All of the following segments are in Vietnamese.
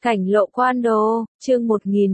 Cảnh lộ quan đồ, chương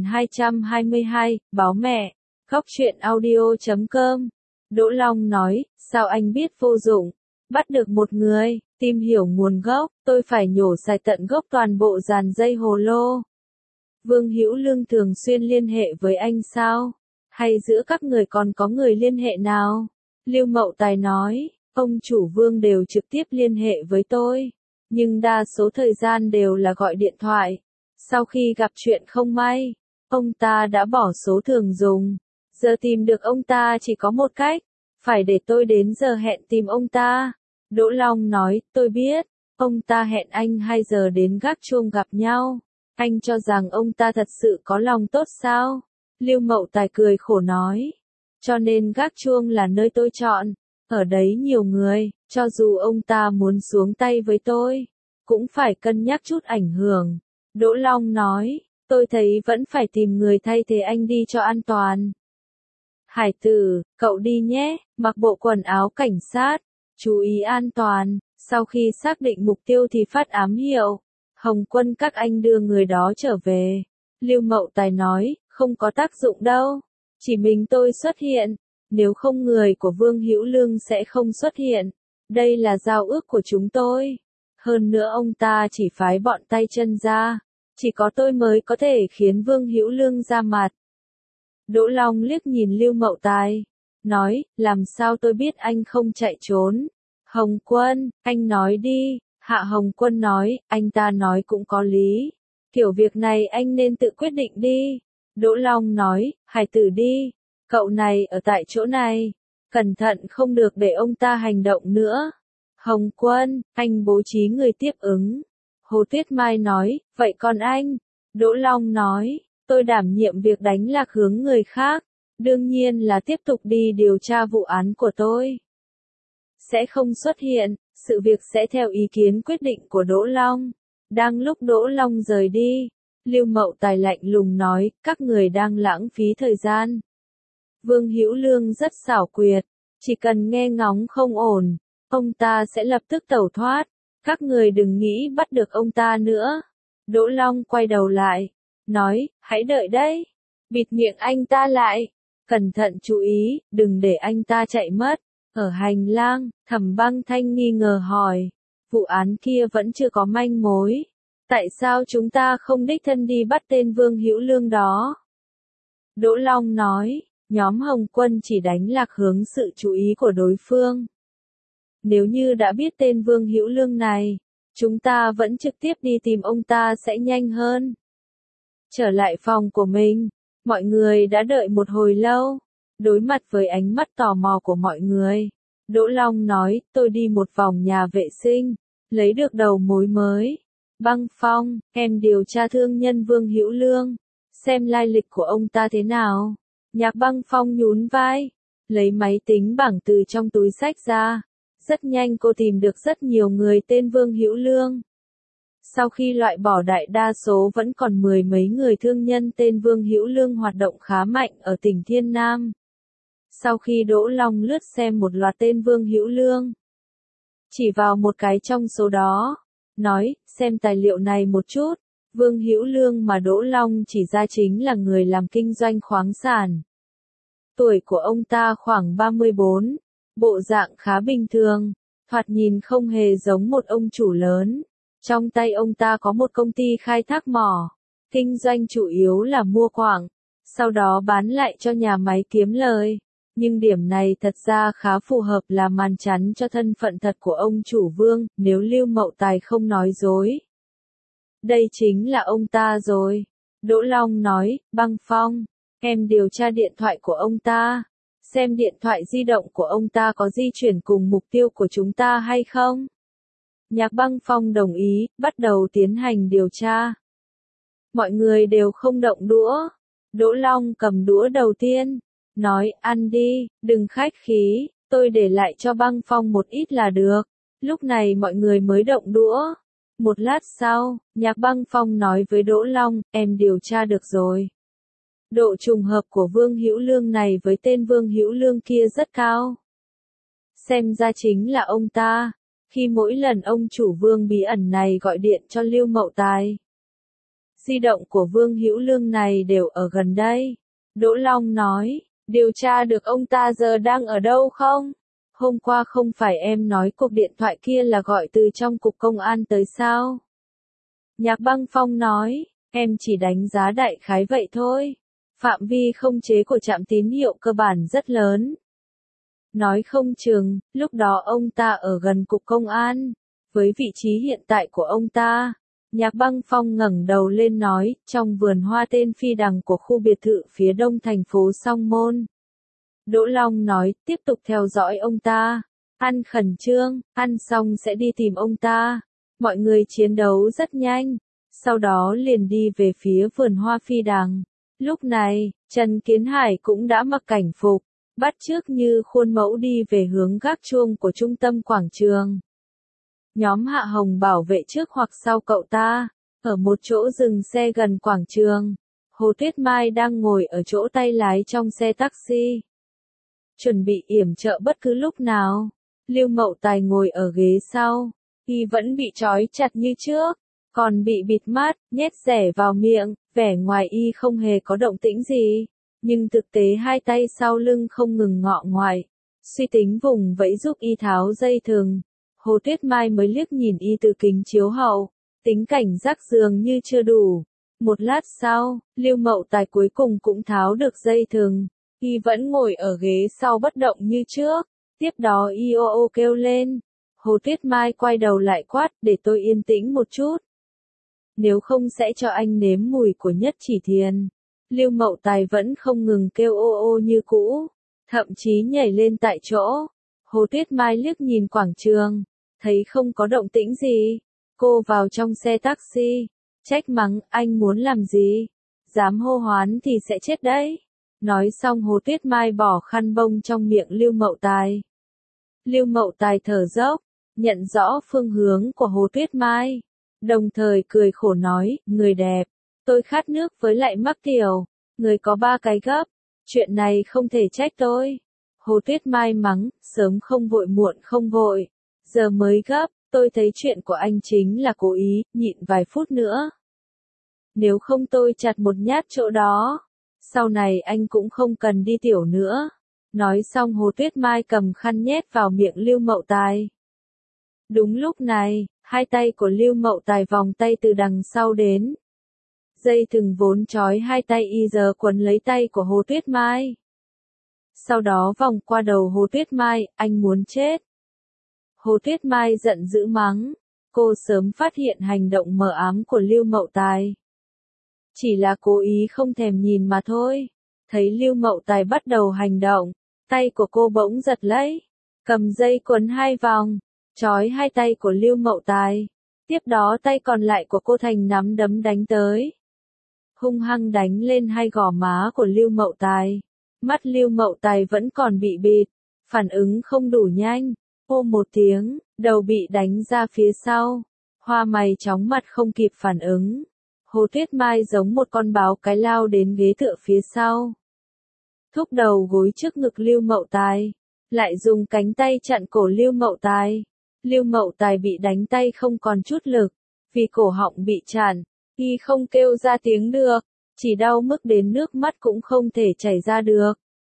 1222, báo mẹ, góc truyện audio.com. Đỗ Long nói, sao anh biết vô dụng, bắt được một người, tìm hiểu nguồn gốc, tôi phải nhổ sạch tận gốc toàn bộ dàn dây hồ lô. Vương Hữu Lương thường xuyên liên hệ với anh sao? Hay giữa các người còn có người liên hệ nào? Lưu Mậu Tài nói, ông chủ Vương đều trực tiếp liên hệ với tôi, nhưng đa số thời gian đều là gọi điện thoại. Sau khi gặp chuyện không may, ông ta đã bỏ số thường dùng. Giờ tìm được ông ta chỉ có một cách, phải để tôi đến giờ hẹn tìm ông ta. Đỗ Long nói, tôi biết, ông ta hẹn anh 2 giờ đến gác chuông gặp nhau. Anh cho rằng ông ta thật sự có lòng tốt sao? Lưu Mậu Tài cười khổ nói, cho nên gác chuông là nơi tôi chọn. Ở đấy nhiều người, cho dù ông ta muốn xuống tay với tôi, cũng phải cân nhắc chút ảnh hưởng. Đỗ Long nói, tôi thấy vẫn phải tìm người thay thế anh đi cho an toàn. Hải Tử, cậu đi nhé, mặc bộ quần áo cảnh sát, chú ý an toàn, sau khi xác định mục tiêu thì phát ám hiệu. Hồng Quân các anh đưa người đó trở về. Lưu Mậu Tài nói, không có tác dụng đâu, chỉ mình tôi xuất hiện, nếu không người của Vương Hữu Lương sẽ không xuất hiện. Đây là giao ước của chúng tôi. Hơn nữa ông ta chỉ phái bọn tay chân ra, chỉ có tôi mới có thể khiến Vương Hữu Lương ra mặt. Đỗ Long liếc nhìn Lưu Mậu Tài, nói, làm sao tôi biết anh không chạy trốn? Hồng Quân, anh nói đi. Hạ Hồng Quân nói, anh ta nói cũng có lý. Kiểu việc này anh nên tự quyết định đi. Đỗ Long nói, Hải Tử đi. Cậu này ở tại chỗ này. Cẩn thận không được để ông ta hành động nữa. Hồng Quân, anh bố trí người tiếp ứng. Hồ Tuyết Mai nói, vậy còn anh? Đỗ Long nói, tôi đảm nhiệm việc đánh lạc hướng người khác. Đương nhiên là tiếp tục đi điều tra vụ án của tôi. Sẽ không xuất hiện, sự việc sẽ theo ý kiến quyết định của Đỗ Long. Đang lúc Đỗ Long rời đi, Lưu Mậu Tài lạnh lùng nói, các người đang lãng phí thời gian. Vương Hữu Lương rất xảo quyệt, chỉ cần nghe ngóng không ổn, ông ta sẽ lập tức tẩu thoát. Các người đừng nghĩ bắt được ông ta nữa. Đỗ Long quay đầu lại, nói, hãy đợi đấy. Bịt miệng anh ta lại. Cẩn thận chú ý, đừng để anh ta chạy mất. Ở hành lang, Thẩm Băng Thanh nghi ngờ hỏi, vụ án kia vẫn chưa có manh mối. Tại sao chúng ta không đích thân đi bắt tên Vương Hữu Lương đó? Đỗ Long nói, nhóm Hồng Quân chỉ đánh lạc hướng sự chú ý của đối phương. Nếu như đã biết tên Vương Hữu Lương này, chúng ta vẫn trực tiếp đi tìm ông ta sẽ nhanh hơn. Trở lại phòng của mình, mọi người đã đợi một hồi lâu. Đối mặt với ánh mắt tò mò của mọi người, Đỗ Long nói, tôi đi một vòng nhà vệ sinh, lấy được đầu mối mới. Băng Phong, em điều tra thương nhân Vương Hữu Lương, xem lai lịch của ông ta thế nào. Nhạc Băng Phong nhún vai, lấy máy tính bảng từ trong túi xách ra. Rất nhanh cô tìm được rất nhiều người tên Vương Hữu Lương. Sau khi loại bỏ đại đa số vẫn còn 10 mấy người thương nhân tên Vương Hữu Lương hoạt động khá mạnh ở tỉnh Thiên Nam. Sau khi Đỗ Long lướt xem một loạt tên Vương Hữu Lương, chỉ vào một cái trong số đó, nói, xem tài liệu này một chút. Vương Hữu Lương mà Đỗ Long chỉ ra chính là người làm kinh doanh khoáng sản. Tuổi của ông ta khoảng 34, bộ dạng khá bình thường, thoạt nhìn không hề giống một ông chủ lớn. Trong tay ông ta có một công ty khai thác mỏ, kinh doanh chủ yếu là mua quặng, sau đó bán lại cho nhà máy kiếm lời. Nhưng điểm này thật ra khá phù hợp là màn chắn cho thân phận thật của ông chủ Vương, nếu Lưu Mậu Tài không nói dối. Đây chính là ông ta rồi. Đỗ Long nói, Băng Phong, em điều tra điện thoại của ông ta, xem điện thoại di động của ông ta có di chuyển cùng mục tiêu của chúng ta hay không. Nhạc Băng Phong đồng ý, bắt đầu tiến hành điều tra. Mọi người đều không động đũa. Đỗ Long cầm đũa đầu tiên, nói, ăn đi, đừng khách khí, tôi để lại cho Băng Phong một ít là được. Lúc này mọi người mới động đũa. Một lát sau, Nhạc Băng Phong nói với Đỗ Long, em điều tra được rồi. Độ trùng hợp của Vương Hữu Lương này với tên Vương Hữu Lương kia rất cao. Xem ra chính là ông ta. Khi mỗi lần ông chủ Vương bí ẩn này gọi điện cho Lưu Mậu Tài, Di động của Vương Hữu Lương này đều ở gần đây. Đỗ Long nói, điều tra được ông ta giờ đang ở đâu không? Hôm qua không phải em nói cuộc điện thoại kia là gọi từ trong cục công an tới sao? Nhạc Băng Phong nói, em chỉ đánh giá đại khái vậy thôi. Phạm vi không chế của trạm tín hiệu cơ bản rất lớn. Nói không chừng, lúc đó ông ta ở gần cục công an. Với vị trí hiện tại của ông ta, Nhạc Băng Phong ngẩng đầu lên nói, trong vườn hoa tên phi đằng của khu biệt thự phía đông thành phố Song Môn. Đỗ Long nói, tiếp tục theo dõi ông ta. Ăn khẩn trương, ăn xong sẽ đi tìm ông ta. Mọi người chiến đấu rất nhanh. Sau đó liền đi về phía vườn hoa phi đằng. Lúc này, Trần Kiến Hải cũng đã mặc cảnh phục, bắt chước như khuôn mẫu đi về hướng gác chuông của trung tâm quảng trường. Nhóm Hạ Hồng bảo vệ trước hoặc sau cậu ta, ở một chỗ dừng xe gần quảng trường. Hồ Tuyết Mai đang ngồi ở chỗ tay lái trong xe taxi, chuẩn bị yểm trợ bất cứ lúc nào. Lưu Mậu Tài ngồi ở ghế sau, y vẫn bị trói chặt như trước, còn bị bịt mắt, nhét rẻ vào miệng, vẻ ngoài y không hề có động tĩnh gì, nhưng thực tế hai tay sau lưng không ngừng ngọ ngoại, suy tính vùng vẫy giúp y tháo dây thừng. Hồ Tuyết Mai mới liếc nhìn y từ kính chiếu hậu, tính cảnh giác dường như chưa đủ. Một lát sau, Lưu Mậu Tài cuối cùng cũng tháo được dây thừng, y vẫn ngồi ở ghế sau bất động như trước, tiếp đó y ô ô kêu lên. Hồ Tuyết Mai quay đầu lại quát, để tôi yên tĩnh một chút. Nếu không sẽ cho anh nếm mùi của Nhất Chỉ Thiền. Lưu Mậu Tài vẫn không ngừng kêu ô ô như cũ, thậm chí nhảy lên tại chỗ. Hồ Tuyết Mai liếc nhìn quảng trường, thấy không có động tĩnh gì. Cô vào trong xe taxi, trách mắng, anh muốn làm gì? Dám hô hoán thì sẽ chết đấy. Nói xong Hồ Tuyết Mai bỏ khăn bông trong miệng Lưu Mậu Tài. Lưu Mậu Tài thở dốc, nhận rõ phương hướng của Hồ Tuyết Mai, đồng thời cười khổ nói, người đẹp, tôi khát nước với lại mắc tiểu, người có 3 cái gấp, chuyện này không thể trách tôi. Hồ Tuyết Mai mắng, sớm không vội muộn không vội, giờ mới gấp, tôi thấy chuyện của anh chính là cố ý, nhịn vài phút nữa. Nếu không tôi chặt một nhát chỗ đó, sau này anh cũng không cần đi tiểu nữa. Nói xong Hồ Tuyết Mai cầm khăn nhét vào miệng Lưu Mậu Tài. Đúng lúc này, hai tay của Lưu Mậu Tài vòng tay từ đằng sau đến. Dây thừng vốn trói hai tay y giờ quấn lấy tay của Hồ Tuyết Mai. Sau đó vòng qua đầu Hồ Tuyết Mai, anh muốn chết. Hồ Tuyết Mai giận dữ mắng, cô sớm phát hiện hành động mờ ám của Lưu Mậu Tài. Chỉ là cố ý không thèm nhìn mà thôi. Thấy Lưu Mậu Tài bắt đầu hành động, tay của cô bỗng giật lấy, cầm dây quấn 2 vòng, trói hai tay của Lưu Mậu Tài. Tiếp đó tay còn lại của cô thành nắm đấm đánh tới, hung hăng đánh lên hai gò má của Lưu Mậu Tài. Mắt Lưu Mậu Tài vẫn còn bị bịt, phản ứng không đủ nhanh, ô một tiếng, đầu bị đánh ra phía sau, hoa mày chóng mặt không kịp phản ứng. Hồ Tuyết Mai giống một con báo cái lao đến ghế tựa phía sau, thúc đầu gối trước ngực Lưu Mậu Tài, lại dùng cánh tay chặn cổ Lưu Mậu Tài. Lưu Mậu Tài bị đánh tay không còn chút lực, vì cổ họng bị chặn, y không kêu ra tiếng được, chỉ đau mức đến nước mắt cũng không thể chảy ra được.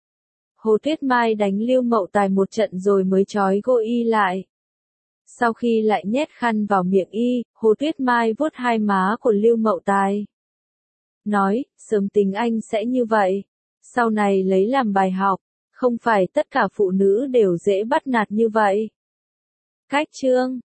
Hồ Tuyết Mai đánh Lưu Mậu Tài một trận rồi mới trói gô y lại. Sau khi lại nhét khăn vào miệng y, Hồ Tuyết Mai vuốt hai má của Lưu Mậu Tài. Nói, sớm tính anh sẽ như vậy. Sau này lấy làm bài học, không phải tất cả phụ nữ đều dễ bắt nạt như vậy. Cách chương